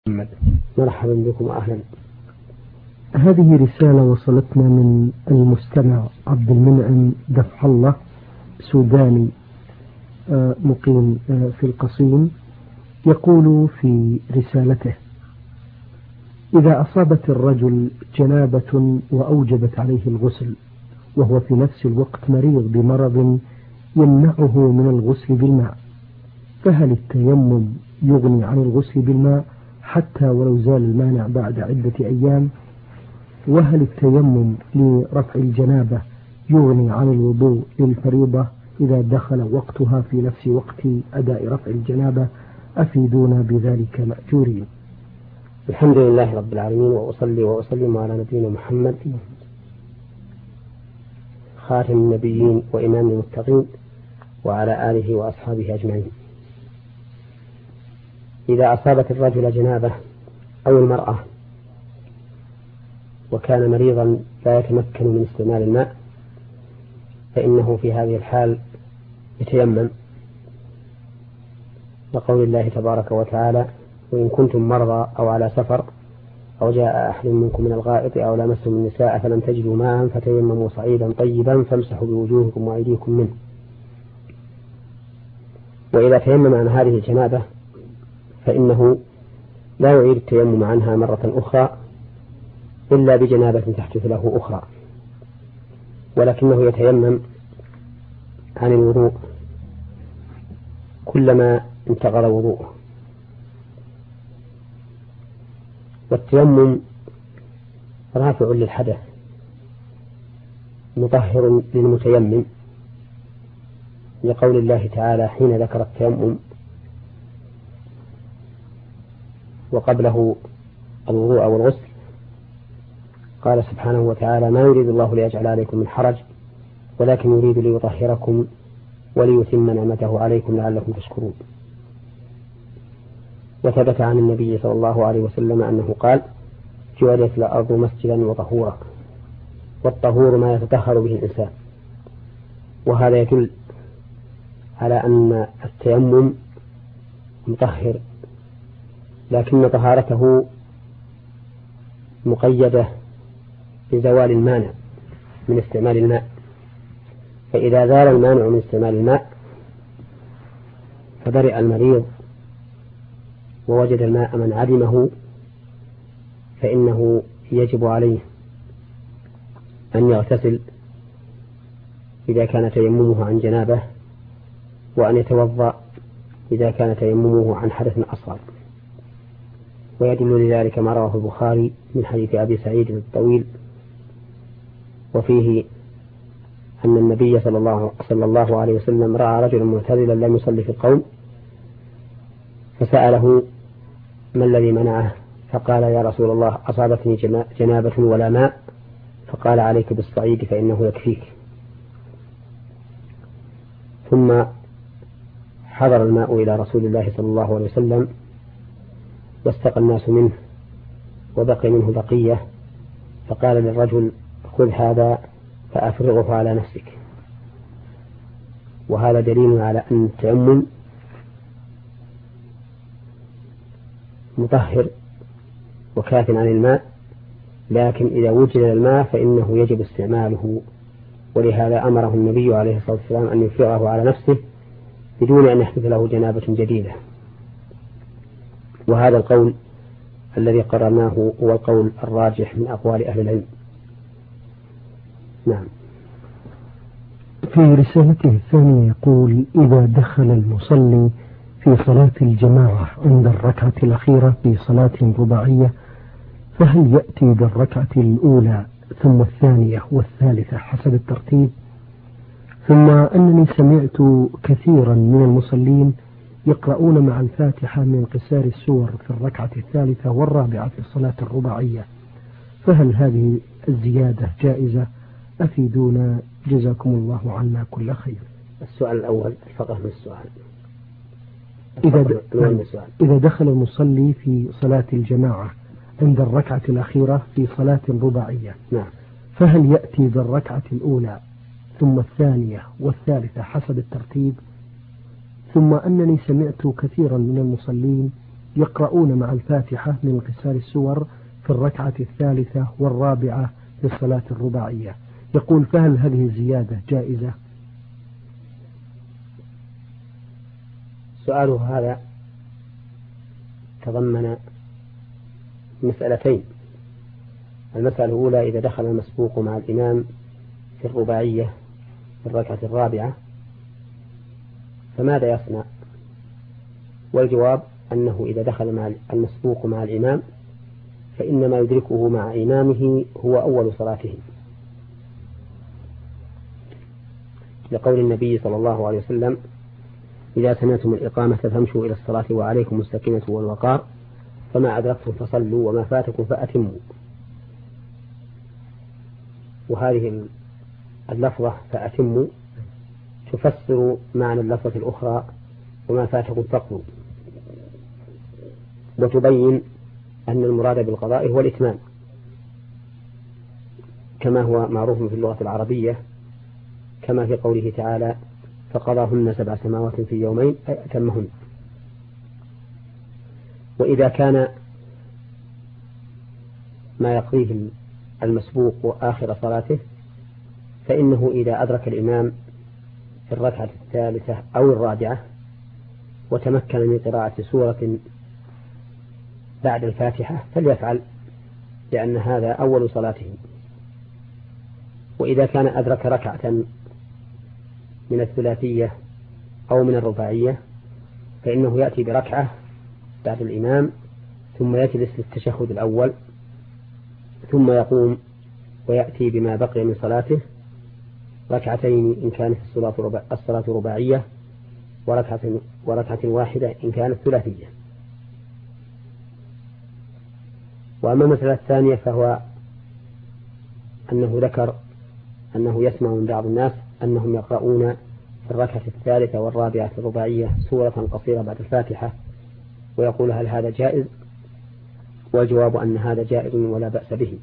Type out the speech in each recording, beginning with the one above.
محمد. مرحبا بكم وأهلا. هذه رسالة وصلتنا من المستمع عبد المنعم دفع الله، سوداني مقيم في القصيم. يقول في رسالته: إذا أصابت الرجل جنابة وأوجبت عليه الغسل وهو في نفس الوقت مريض بمرض يمنعه من الغسل بالماء، فهل التيمم يغني عن الغسل بالماء حتى ولو زال المانع بعد عدة أيام؟ وهل التيمم لرفع الجنابة يغني عن الوضوء للفريضة إذا دخل وقتها في نفس وقت أداء رفع الجنابة؟ أفيدونا بذلك مأجورين. الحمد لله رب العالمين، وأصلي وأسلم على نبينا محمد خاتم النبيين وإمام المتقين وعلى آله وأصحابه أجمعين. إذا أصابت الرجل جنابة أو المرأة وكان مريضا لا يتمكن من استعمال الماء، فإنه في هذه الحال يتيمم، لقول الله تبارك وتعالى: وإن كنتم مرضى أو على سفر أو جاء أحد منكم من الغائط أو لمستم النساء فلم تجدوا ماء فتيمموا صعيدا طيبا فامسحوا بوجوهكم وأيديكم منه. وإذا تيمم عن هذه الجنابة فإنه لا يعيد التيمم عنها مرة أخرى إلا بجنابة تحدث له أخرى، ولكنه يتيمم عن الوضوء كلما انتقض وضوءه. والتيمم رافع للحدث مطهر للمتيمم، لقول الله تعالى حين ذكر التيمم وقبله الوضوء والغسل قال سبحانه وتعالى: ما يريد الله ليجعل عليكم من حرج ولكن يريد ليطهركم وليتم نعمته عليكم لعلكم تشكرون. وثبت عن النبي صلى الله عليه وسلم أنه قال: جعلت الأرض مسجدا وطهورا، والطهور ما يتطهر به الإنسان. وهذا يدل على أن التيمم مطهر، لكن طهارته مقيدة بزوال المانع من استعمال الماء، فإذا زال المانع من استعمال الماء فبرئ المريض ووجد الماء من عدمه، فإنه يجب عليه أن يغتسل إذا كان تيممه عن جنابه، وأن يتوضأ إذا كان تيممه عن حدث أصغر. ويدل لذلك ما رواه البخاري من حديث أبي سعيد الطويل، وفيه أن النبي صلى الله عليه وسلم رأى رجلا معتزلا لم يصلي في القوم فسأله: ما الذي منعه؟ فقال: يا رسول الله، أصابتني جنابة ولا ماء. فقال: عليك بالصعيد فإنه يكفيك. ثم حضر الماء إلى رسول الله صلى الله عليه وسلم واستقى الناس منه وبقي منه بقية، فقال للرجل: خذ هذا فأفرغه على نفسك. وهذا دليل على أن التيمم مطهر وكاف عن الماء، لكن إذا وجد الماء فإنه يجب استعماله، ولهذا أمره النبي عليه الصلاة والسلام أن يفرغه على نفسه بدون أن يحدث له جنابة جديدة. وهذا القول الذي قررناه هو القول الراجح من أقوال أهل العلم. نعم. في رسالته الثانية يقول: إذا دخل المصلي في صلاة الجماعة عند الركعة الأخيرة في صلاة رباعية، فهل يأتي بالركعة الأولى ثم الثانية والثالثة حسب الترتيب؟ ثم أنني سمعت كثيرا من المصلين يقرؤون مع الفاتحة من قصار السور في الركعة الثالثة والرابعة في الصلاة الرباعية، فهل هذه الزيادة جائزة؟ أفيدونا جزاكم الله عنا كل خير. السؤال الأول فقط من السؤال. إذا دخل المصلي في صلاة الجماعة عند الركعة الأخيرة في صلاة رباعية، نعم، فهل يأتي بالركعة الأولى ثم الثانية والثالثة حسب الترتيب؟ ثم أنني سمعت كثيرا من المصلين يقرؤون مع الفاتحة من قصار السور في الركعة الثالثة والرابعة للصلاة الرباعية. يقول فهل هذه الزيادة جائزة؟ سؤاله هذا تضمن مسألتين. المسألة الأولى: إذا دخل المسبوق مع الإمام في الرباعية في الركعة الرابعة فماذا يصنع؟ والجواب أنه إذا دخل مع المسبوق مع الإمام فإنما يدركه مع إمامه هو أول صلاته، لقول النبي صلى الله عليه وسلم: إذا سمعتم الإقامة فامشوا إلى الصلاة وعليكم السكينة والوقار، فما أدركتم فصلوا وما فاتكم فأتموا. وهذه اللفظة فأتموا تفسر معنى اللفظة الأخرى وما فاتكم فقضوا، وتبين أن المراد بالقضاء هو الإتمام، كما هو معروف في اللغة العربية، كما في قوله تعالى: فقضاهن 7 سماوات في يومين أي أتمهن. وإذا كان ما يقضيه المسبوق آخر صلاته فإنه إذا أدرك الإمام في الركعة الثالثة أو الرابعة وتمكن من قراءة سورة بعد الفاتحة فليفعل، لأن هذا أول صلاته. وإذا كان أدرك ركعة من الثلاثية أو من الرباعية فإنه يأتي بركعة بعد الإمام ثم يجلس للتشهد الأول ثم يقوم ويأتي بما بقي من صلاته، ركعتين إن كانت الصلاة رباعية وركعة واحدة إن كانت ثلاثية. وأما المسألة الثانية فهو أنه ذكر أنه يسمع من بعض الناس أنهم يقرؤون في الركعة الثالثة والرابعة الرباعية سورة قصيرة بعد الفاتحة، ويقول: هل هذا جائز؟ والجواب أن هذا جائز ولا بأس به،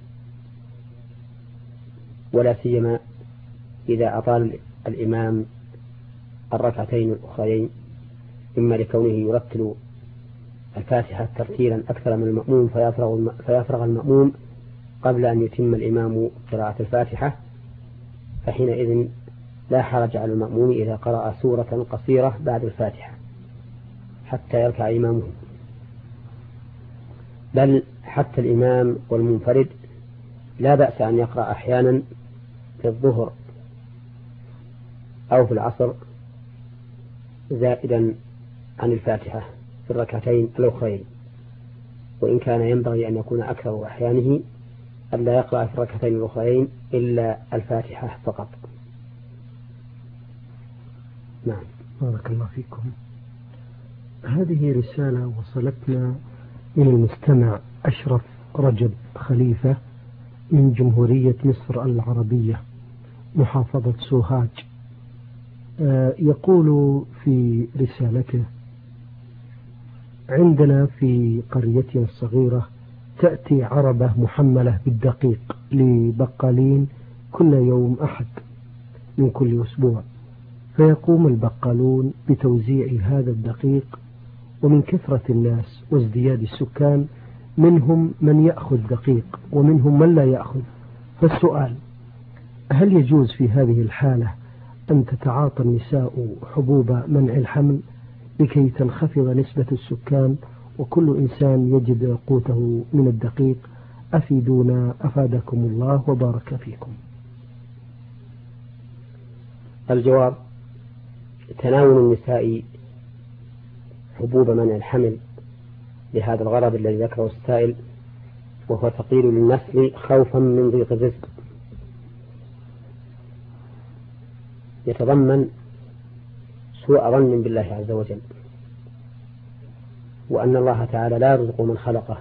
ولا سيما إذا أطال الإمام الركعتين الأخرين، إما لكونه يرتل الفاتحة ترتيلا أكثر من المأموم فيفرغ المأموم قبل أن يتم الإمام قراءة الفاتحة، فحينئذ لا حرج على المأموم إذا قرأ سورة قصيرة بعد الفاتحة حتى يركع إمامه، بل حتى الإمام والمنفرد لا بأس أن يقرأ أحيانا في الظهر أو في العصر زائدا عن الفاتحة في الركعتين الأخرين، وإن كان ينبغي أن يكون أكثر أحيانه ألا يقرأ في الركعتين الأخرين إلا الفاتحة فقط. نعم. بارك الله فيكم. هذه رسالة وصلتنا من المستمع أشرف رجب خليفة من جمهورية مصر العربية محافظة سوهاج. يقول في رسالته: عندنا في قريتنا الصغيرة تأتي عربة محملة بالدقيق لبقالين كل يوم أحد من كل أسبوع، فيقوم البقالون بتوزيع هذا الدقيق، ومن كثرة الناس وازدياد السكان منهم من يأخذ دقيق ومنهم من لا يأخذ. فالسؤال: هل يجوز في هذه الحالة أن تتعاطى النساء حبوب منع الحمل لكي تنخفض نسبة السكان وكل إنسان يجد قوته من الدقيق؟ أفيدونا أفادكم الله وبارك فيكم. الجواب: تناول النساء حبوب منع الحمل لهذا الغرض الذي ذكره السائل، وهو تقليل للنسل خوفا من ضيق الرزق، يتضمن سوء ظن بالله عز وجل، وأن الله تعالى لا يرزق من خلقه.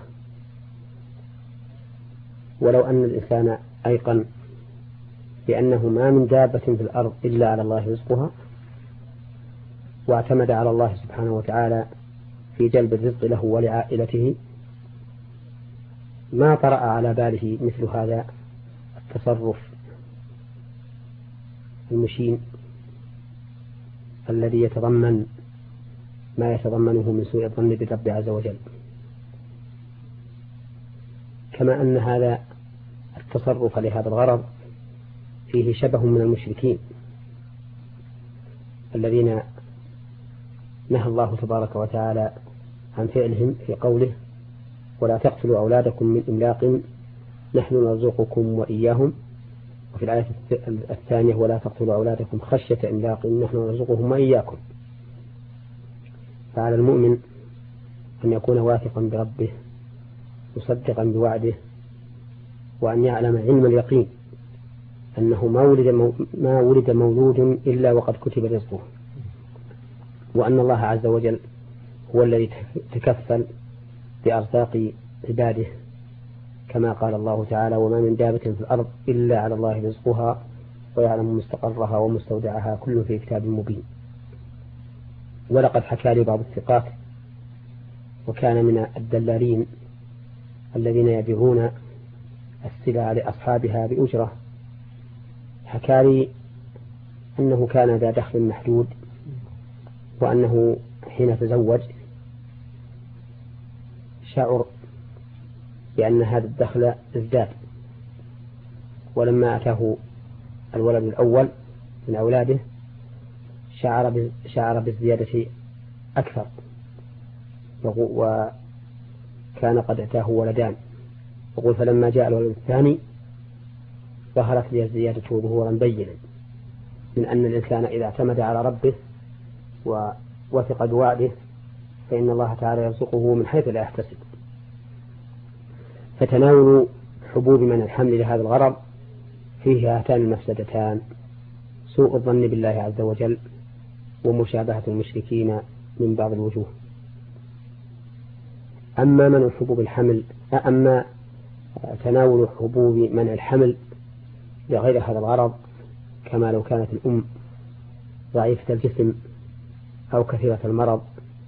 ولو أن الإنسان أيقن بأنه ما من دابة في الأرض إلا على الله رزقها واعتمد على الله سبحانه وتعالى في جلب الرزق له ولعائلته ما طرأ على باله مثل هذا التصرف المشين الذي يتضمن ما يتضمنه من سوء الظن بالرب عز وجل. كما أن هذا التصرف لهذا الغرض فيه شبه من المشركين الذين نهى الله تبارك وتعالى عن فعلهم في قوله ولا تقتلوا أولادكم من إملاق نحن نرزقكم وإياهم، وفي الآية الثانية ولا تقتلوا أولادكم خشية إملاق نحن نرزقهم وإياكم. فعلى المؤمن أن يكون واثقا بربه مصدقا بوعده، وأن يعلم علم اليقين أنه ما ولد مولود إلا وقد كتب رزقه، وأن الله عز وجل هو الذي تكفل بأرزاق عباده، كما قال الله تعالى وما من دابة في الأرض إلا على الله رزقها ويعلم مستقرها ومستودعها كل في كتاب مبين. ولقد حكى لي بعض الثقات وكان من الدلالين الذين يبيعون السلع لأصحابها بأجرة، حكى لي أنه كان ذا دخل محدود، وأنه حين تزوج شعر بأن هذا الدخل ازداد، ولما أتاه الولد الأول من أولاده شعر بالزيادة أكثر، وكان قد أتاه ولدان، يقول فلما جاء الولد الثاني ظهرت لي الزيادة ظهورا بينا من أن الإنسان إذا اعتمد على ربه ووثق بوعده فإن الله تعالى يرزقه من حيث لا يحتسب. فتناول حبوب من الحمل لهذا الغرض فيه هاتان المفسدتان: سوء الظن بالله عز وجل ومشابهة المشركين من بعض الوجوه. أما منع حبوب الحمل أما تناول حبوب منع الحمل لغير هذا الغرض، كما لو كانت الأم ضعيفة الجسم أو كثيرة المرض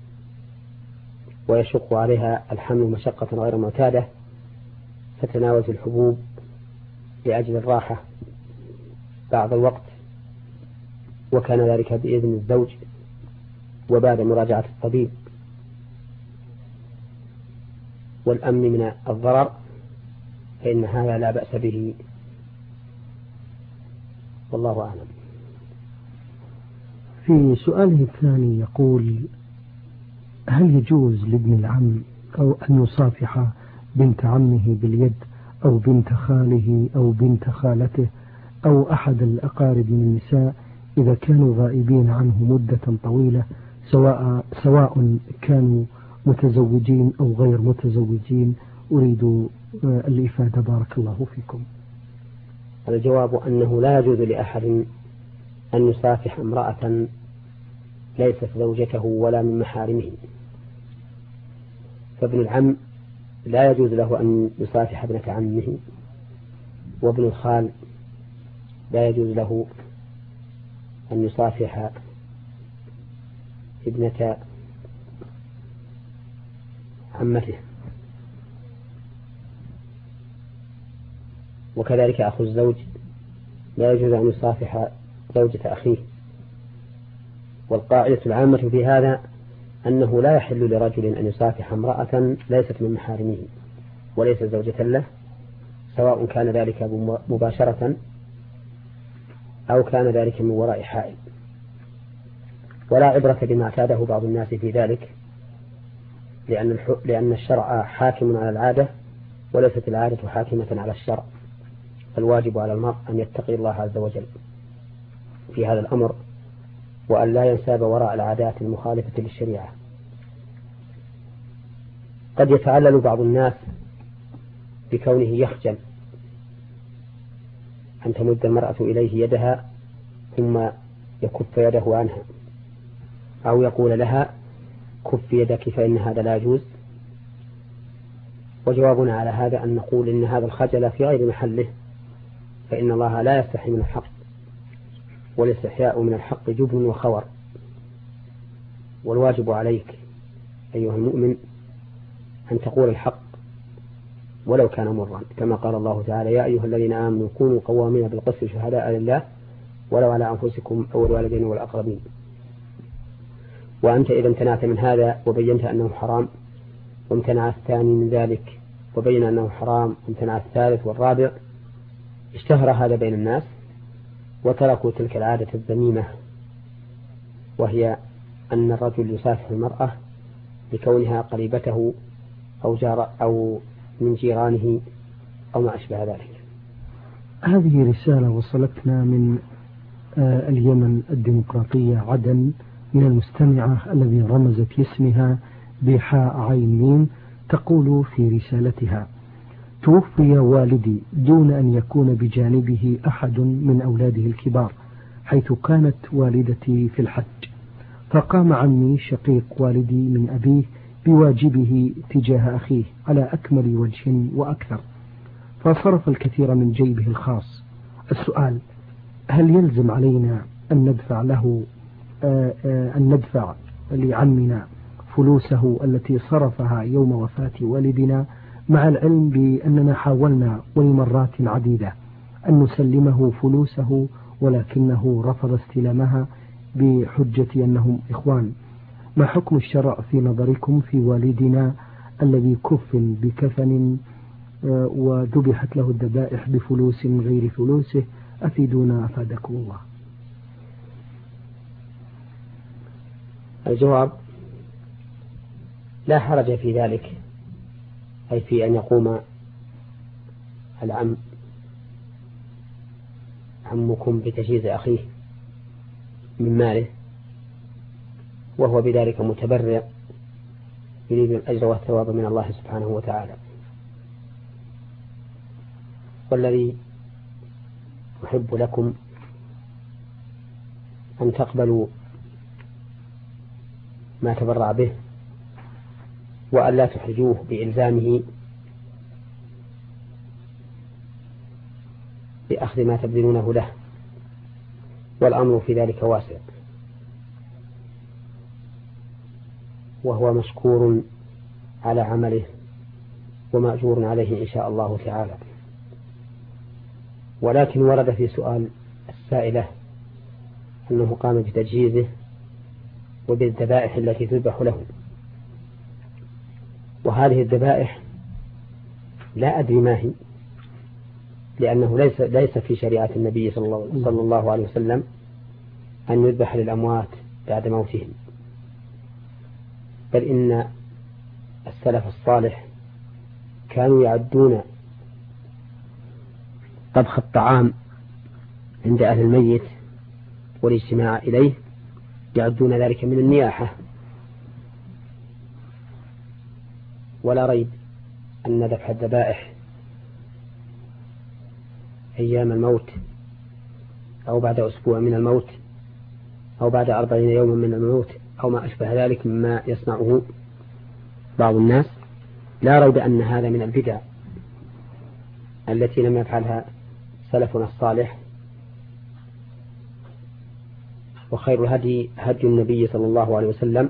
ويشق عليها الحمل مشقة غير معتادة، فتناولت الحبوب لأجل الراحة بعض الوقت، وكان ذلك بإذن الزوج وبعد مراجعة الطبيب والأمن من الضرر، فإن هذا لا بأس به، والله أعلم. في سؤاله الثاني يقول: هل يجوز لابن العم أو أن يصافح بنت عمه باليد أو بنت خاله أو بنت خالته أو أحد الأقارب من النساء إذا كانوا غائبين عنه مدة طويلة، سواء كانوا متزوجين أو غير متزوجين؟ أريد الإفادة بارك الله فيكم. الجواب أنه لا يجوز لأحد أن يصافح امرأة ليست زوجته ولا من محارمه، فابن العم لا يجوز له أن يصافح ابنة عمه، وابن الخال لا يجوز له أن يصافح ابنة عمته، وكذلك أخو الزوج لا يجوز أن يصافح زوجة أخيه. والقاعدة العامة في هذا أنه لا يحل لرجل أن يصافح امرأة ليست من محارمه وليست زوجة له، سواء كان ذلك مباشرة أو كان ذلك من وراء حائل، ولا عبرة بما اعتاده بعض الناس في ذلك، لأن الشرع حاكم على العادة وليست العادة حاكمة على الشرع، فالواجب على المرء أن يتقي الله عز وجل في هذا الأمر، وأن لا ينساب وراء العادات المخالفة للشريعة. قد يتعلل بعض الناس بكونه يخجل أن تمد المرأة إليه يدها ثم يكف يده عنها، أو يقول لها كف يدك فإن هذا لا يجوز. وجوابنا على هذا أن نقول إن هذا الخجل في غير محله، فإن الله لا يستحي من الحق، والاستحياء من الحق جبن وخور. والواجب عليك أيها المؤمن أن تقول الحق ولو كان مرا، كما قال الله تعالى يا أيها الذين آمنوا كونوا قوامين بالقسط شهداء لله ولو على أنفسكم أو الوالدين والأقربين. وأنت إذا امتنعت من هذا وبينت أنه حرام، وامتنع الثاني من ذلك وبين أنه حرام وامتنع الثالث والرابع، اشتهر هذا بين الناس وتركوا تلك العادة الذميمة، وهي أن الرجل يسافح المرأة لكونها قريبته أو من جيرانه أو ما أشبه ذلك. هذه رسالة وصلتنا من اليمن الديمقراطية عدن، من المستمعة الذي رمزت لاسمها بحاء عين ميم، تقول في رسالتها: توفي والدي دون أن يكون بجانبه أحد من أولاده الكبار، حيث كانت والدتي في الحج، فقام عمي شقيق والدي من أبيه بواجبه تجاه أخيه على أكمل وجه وأكثر، فصرف الكثير من جيبه الخاص. السؤال: هل يلزم علينا أن ندفع لعمنا فلوسه التي صرفها يوم وفاة والدنا، مع العلم بأننا حاولنا ولمرات عديدة أن نسلمه فلوسه ولكنه رفض استلامها بحجة أنهم إخوان؟ ما حكم الشرع في نظركم في والدنا الذي كفن بكفن وذبحت له الذبائح بفلوس غير فلوسه؟ أفيدونا أفادكم الله. الجواب: لا حرج في ذلك، أي في أن يقوم عمكم بتجهيز أخيه من ماله وهو بذلك متبرع يريد الأجر والثواب من الله سبحانه وتعالى. والذي أحب لكم أن تقبلوا ما تبرع به، وأن لا تحرجوه بإلزامه بأخذ ما تبذلونه له، والأمر في ذلك واسع، وهو مشكور على عمله ومأجور عليه إن شاء الله تعالى. ولكن ورد في سؤال السائلة أنه قام بتجهيزه وبالذبائح التي تذبح له، وهذه الذبائح لا أدري ما هي، لأنه ليس في شريعة النبي صلى الله عليه وسلم أن يذبح للأموات بعد موتهم، بل إن السلف الصالح كانوا يعدون طبخ الطعام عند أهل الميت والاجتماع إليه، يعدون ذلك من النياحة. ولا ريب أن ذبح الذبائح أيام الموت أو بعد أسبوع من الموت أو بعد 40 يوما من الموت أو ما أشبه ذلك مما يصنعه بعض الناس، لا ريب أن هذا من البدع التي لم يفعلها سلفنا الصالح. وخير الهدي هدي النبي صلى الله عليه وسلم،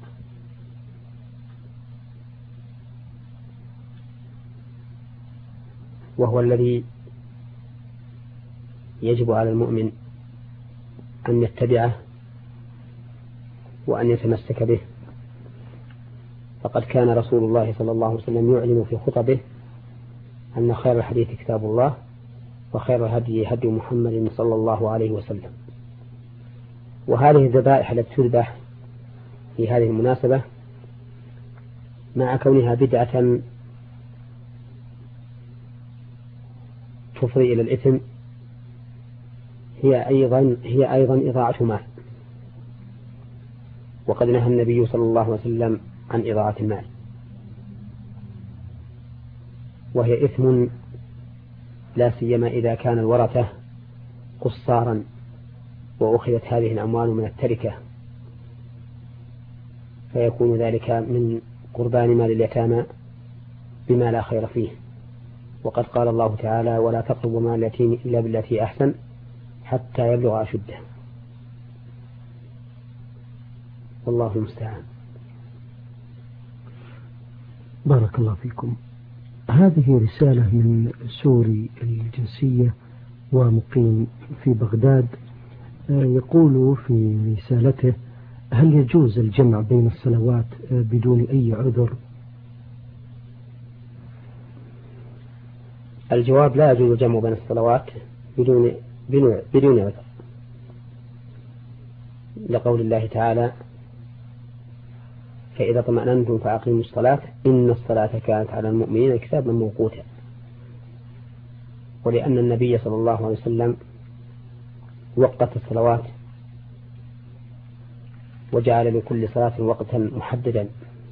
وهو الذي يجب على المؤمن أن يتبعه وأن يتمسك به. فقد كان رسول الله صلى الله عليه وسلم يعلن في خطبه أن خير الحديث كتاب الله وخير الهدي هدي محمد صلى الله عليه وسلم. وهذه الذبائح التي تذبح في هذه المناسبة مع كونها بدعة تفضي إلى الإثم هي أيضا إضاعة مال، وقد نهى النبي صلى الله عليه وسلم عن إضاعة المال، وهي إثم لا سيما إذا كان الورثة قصارا وأخذت هذه الأموال من التركة، فيكون ذلك من قربان مال اليتامى بما لا خير فيه. وقد قال الله تعالى: ولا تقربوا مال اليتيم إلا بالتي أحسن حتى يبلغ أشده. والله المستعان. بارك الله فيكم. هذه رسالة من سوري الجنسية ومقيم في بغداد، يقول في رسالته: هل يجوز الجمع بين الصلوات بدون أي عذر؟ الجواب: لا يجوز الجمع بين الصلوات بدون عذر، لقول الله تعالى: فإذا اطمأننتم فأقيموا الصلاة إن الصلاة كانت على المؤمنين كتابا موقوتا. ولأن النبي صلى الله عليه وسلم وقت الصلوات وجعل لكل صلاة وقتا محددا،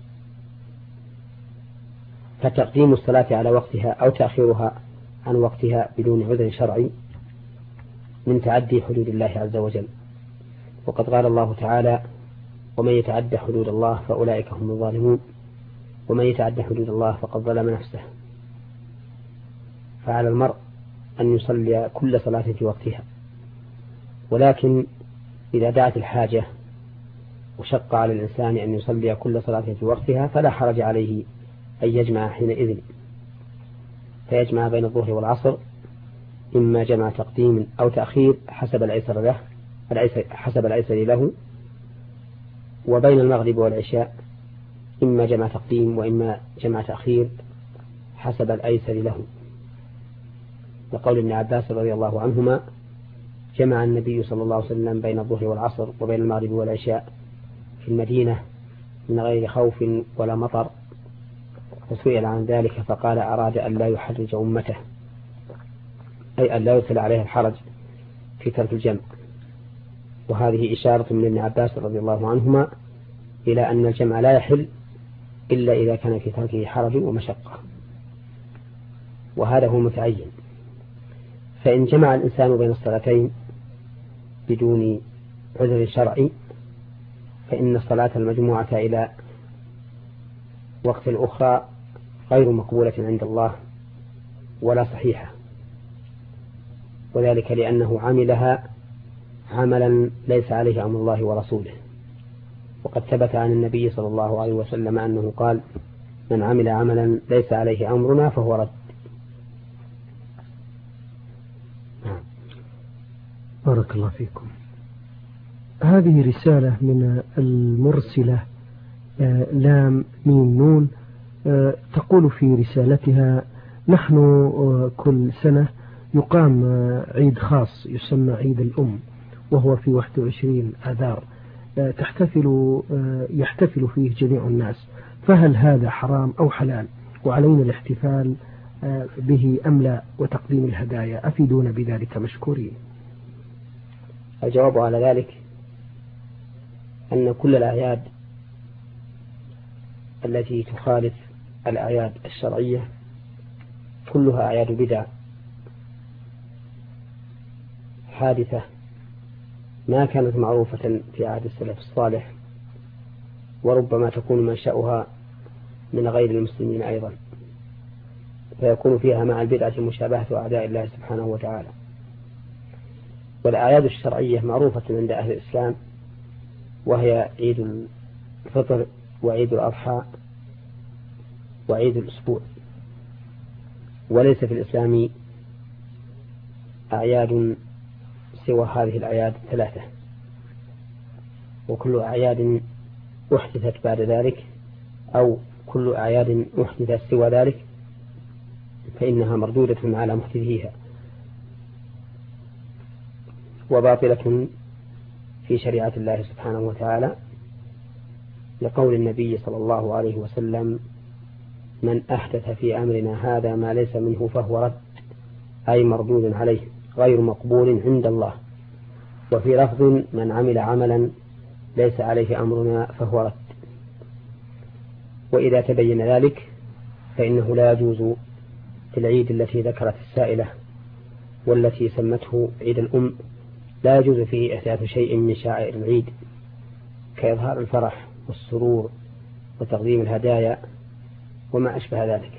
فتقديم الصلاة على وقتها أو تأخيرها عن وقتها بدون عذر شرعي من تعدي حدود الله عز وجل. وقد قال الله تعالى: ومن يتعد حدود الله فأولئك هم الظالمون، ومن يتعد حدود الله فقد ظلم نفسه. فعلى المرء أن يصلي كل صلاة في وقتها، ولكن إذا دعت الحاجة وشق على الإنسان أن يصلي كل صلاة في وقتها فلا حرج عليه أن يجمع حينئذ، فيجمع بين الظهر والعصر، إما جمع تقديم أو تأخير حسب الأيسر له، وبين المغرب والعشاء إما جمع تقديم وإما جمع تأخير حسب الأيسر له. لقول ابن عباس رضي الله عنهما: جمع النبي صلى الله عليه وسلم بين الظهر والعصر وبين المغرب والعشاء في المدينة من غير خوف ولا مطر، فسئل عن ذلك فقال: أراد أن لا يحرج أمته، أي أن لا يدخل عليها الحرج في ترك الجمع. وهذه إشارة من ابن عباس رضي الله عنهما إلى أن الجمع لا يحل إلا إذا كان في تركه حرج ومشقة، وهذا هو متعين. فإن جمع الإنسان بين الصلاتين بدون عذر شرعي فإن الصلاة المجموعة إلى وقت الأخرى غير مقبولة عند الله ولا صحيحة، وذلك لأنه عملها عملا ليس عليه أمر الله ورسوله. وقد ثبت عن النبي صلى الله عليه وسلم أنه قال: من عمل عملا ليس عليه أمرنا فهو رد. بارك الله فيكم. هذه رسالة من المرسلة لام ميم نون، تقول في رسالتها: نحن كل سنة يقام عيد خاص يسمى عيد الأم، وهو في 21 آذار، يحتفل فيه جميع الناس، فهل هذا حرام أو حلال؟ وعلينا الاحتفال به أم لا؟ وتقديم الهدايا، أفيدونا بذلك مشكورين. الجواب على ذلك أن كل الأعياد التي تخالف الأعياد الشرعية كلها أعياد بدع حادثة ما كانت معروفة في عهد السلف الصالح، وربما تكون منشأها من غير المسلمين أيضا، فيكون فيها مع البدعة مشابهة أعداء الله سبحانه وتعالى. والأعياد الشرعية معروفة عند أهل الإسلام، وهي عيد الفطر وعيد الأضحى وعيد الأسبوع، وليس في الإسلام أعياد سوى هذه الأعياد الثلاثة، وكل أعياد أحدثت بعد ذلك أو كل أعياد أحدثت سوى ذلك فإنها مردودة على محدثيها وباطلة في شريعة الله سبحانه وتعالى، لقول النبي صلى الله عليه وسلم: من أحدث في أمرنا هذا ما ليس منه فهو رد، أي مردود عليه غير مقبول عند الله. وفي لفظ: من عمل عملا ليس عليه أمرنا فهو رد. وإذا تبين ذلك فإنه لا يجوز في العيد التي ذكرت السائلة والتي سمته عيد الأم، لا يجوز فيه إحداث شيء من شعائر العيد كإظهار الفرح والسرور وتقديم الهدايا وما أشبه ذلك.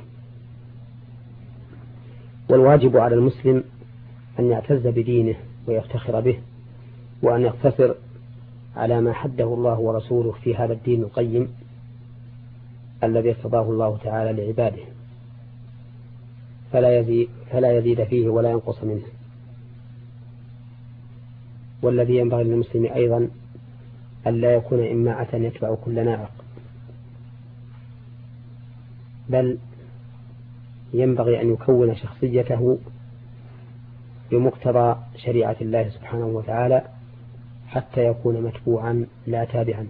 والواجب على المسلم أن يعتز بدينه ويفتخر به، وأن يقتصر على ما حده الله ورسوله في هذا الدين القيم الذي ارتضاه الله تعالى لعباده، فلا يزيد فيه ولا ينقص منه. والذي ينبغي للمسلم أيضا أن لا يكون إماعة يتبع كل ناعق، بل ينبغي أن يكون شخصيته بمقتضى شريعة الله سبحانه وتعالى حتى يكون متبوعا لا تابعا،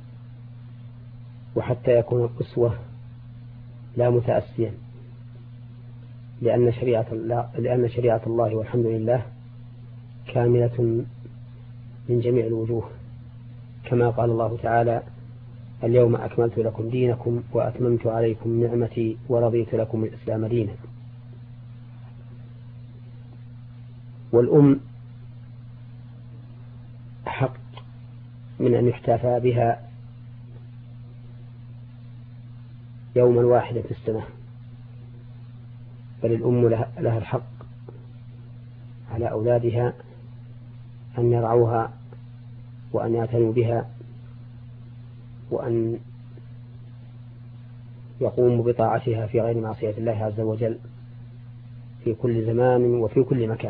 وحتى يكون قسوة لا متأسيا، لأن شريعة الله والحمد لله كاملة من جميع الوجوه، كما قال الله تعالى: اليوم أكملت لكم دينكم وأتممت عليكم نعمتي ورضيت لكم الإسلام دينا. والأم حق من أن يحتفى بها يوما واحدا في السنة، بل الأم لها الحق على أولادها أن يرعوها وأن يعتنوا بها وأن يقوموا بطاعتها في غير معصية الله عز وجل في كل زمان وفي كل مكان.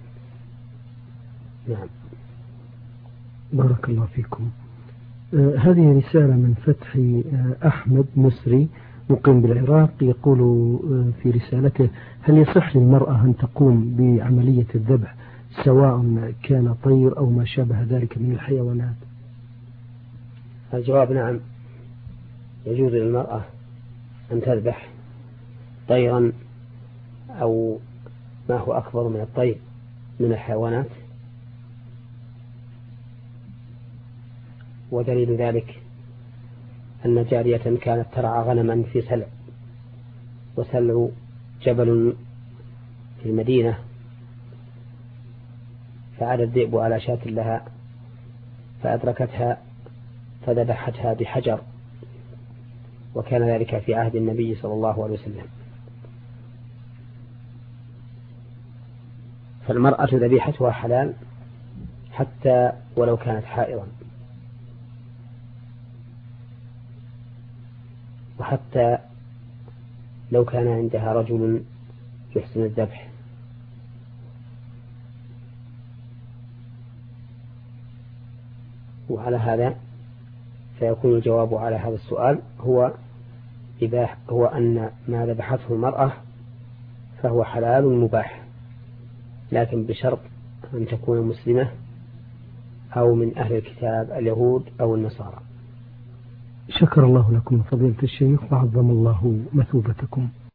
نعم. بارك الله فيكم. هذه رسالة من فتحي أحمد مصري مقيم بالعراق، يقول في رسالته: هل يصح للمرأة أن تقوم بعملية الذبح سواء كان طير أو ما شابه ذلك من الحيوانات؟ الجواب: نعم، يجوز للمرأة أن تذبح طيرا أو ما هو أكبر من الطير من الحيوانات، ودليل ذلك أن جارية كانت ترعى غنما في سلع، وسلع جبل في المدينة، فعاد الذئب على شاة لها فأدركتها فذبحتها بحجر، وكان ذلك في عهد النبي صلى الله عليه وسلم. فالمرأة ذبيحتها حلال حتى ولو كانت حائضا، وحتى لو كان عندها رجل يحسن الذبح. وعلى هذا فيكون الجواب على هذا السؤال هو أن ما ذبحته المرأة فهو حلال مباح، لكن بشرط أن تكون مسلمة أو من أهل الكتاب اليهود أو النصارى. شكر الله لكم فضيلة الشيخ وعظم الله مثوبتكم.